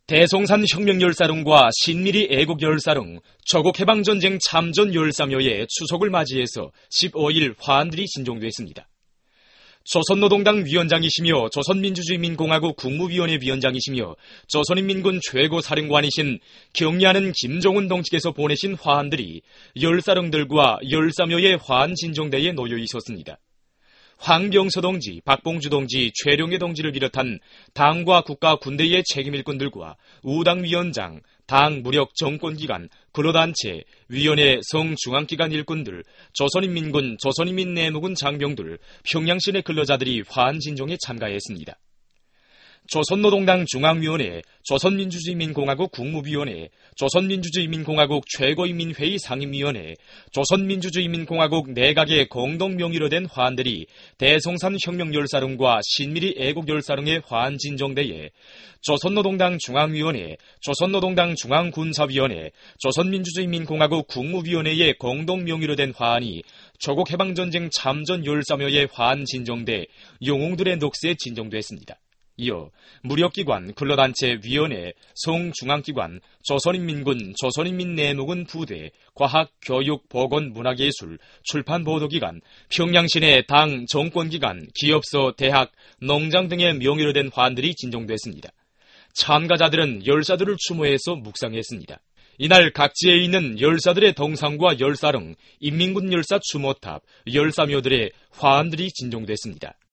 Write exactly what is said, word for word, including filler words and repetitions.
대송산 혁명열사릉과 신미리 애국열사릉, 저국해방전쟁 참전 열사묘의 추석을 맞이해서 십오일 화환들이 진종됐습니다. 조선노동당 위원장이시며 조선민주주의민공화국 국무위원회 위원장이시며 조선인민군 최고사령관이신 경리하는 김종훈 동지께서 보내신 화환들이 열사릉들과 열사묘의 화환 진종대에 놓여 있었습니다. 황병서 동지, 박봉주 동지, 최룡해 동지를 비롯한 당과 국가 군대의 책임일꾼들과 우당위원장, 당 무력 정권기관, 근로단체, 위원회 성중앙기관 일꾼들, 조선인민군, 조선인민내무군 장병들, 평양시내 근로자들이 화환진종에 참가했습니다. 조선노동당 중앙위원회, 조선민주주의민공화국 국무위원회, 조선민주주의민공화국 최고인민회의 상임위원회, 조선민주주의민공화국 내각의 공동명의로 된 화환들이 대송산 혁명열사릉과 신미리 애국열사릉의 화환 진정대에 조선노동당 중앙위원회, 조선노동당 중앙군사위원회, 조선민주주의민공화국 국무위원회의 공동명의로 된 화환이 조국해방전쟁 참전 열사묘의 화환 진정대 영웅들의 녹세에 진정됐습니다. 이어 무력기관, 근로단체, 위원회, 성중앙기관, 조선인민군, 조선인민내무군 부대, 과학, 교육, 보건, 문화예술, 출판, 보도기관, 평양시내 당, 정권기관, 기업소, 대학, 농장 등의 명의로 된 화환들이 진종됐습니다. 참가자들은 열사들을 추모해서 묵상했습니다. 이날 각지에 있는 열사들의 동상과 열사릉, 인민군 열사 추모탑, 열사묘들의 화환들이 진종됐습니다.